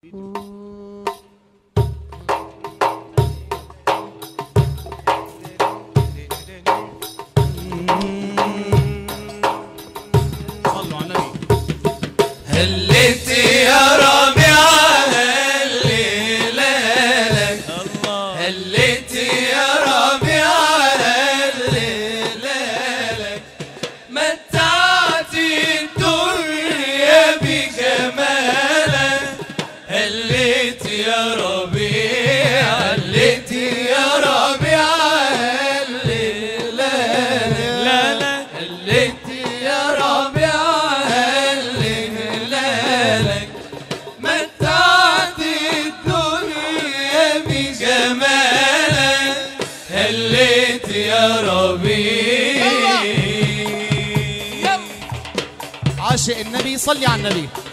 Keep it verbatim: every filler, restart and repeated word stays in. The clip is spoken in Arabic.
هلت يا ربيعة هليلة لك، هلت يا ربيعة هليلة لك، متعت الدنيا بجمالك. هلت يا ربيعة، هلت يا ربيعة هليلة لك، هلت يا ربيعة هلت يا ربيع. عاشق النبي صلي على النبي.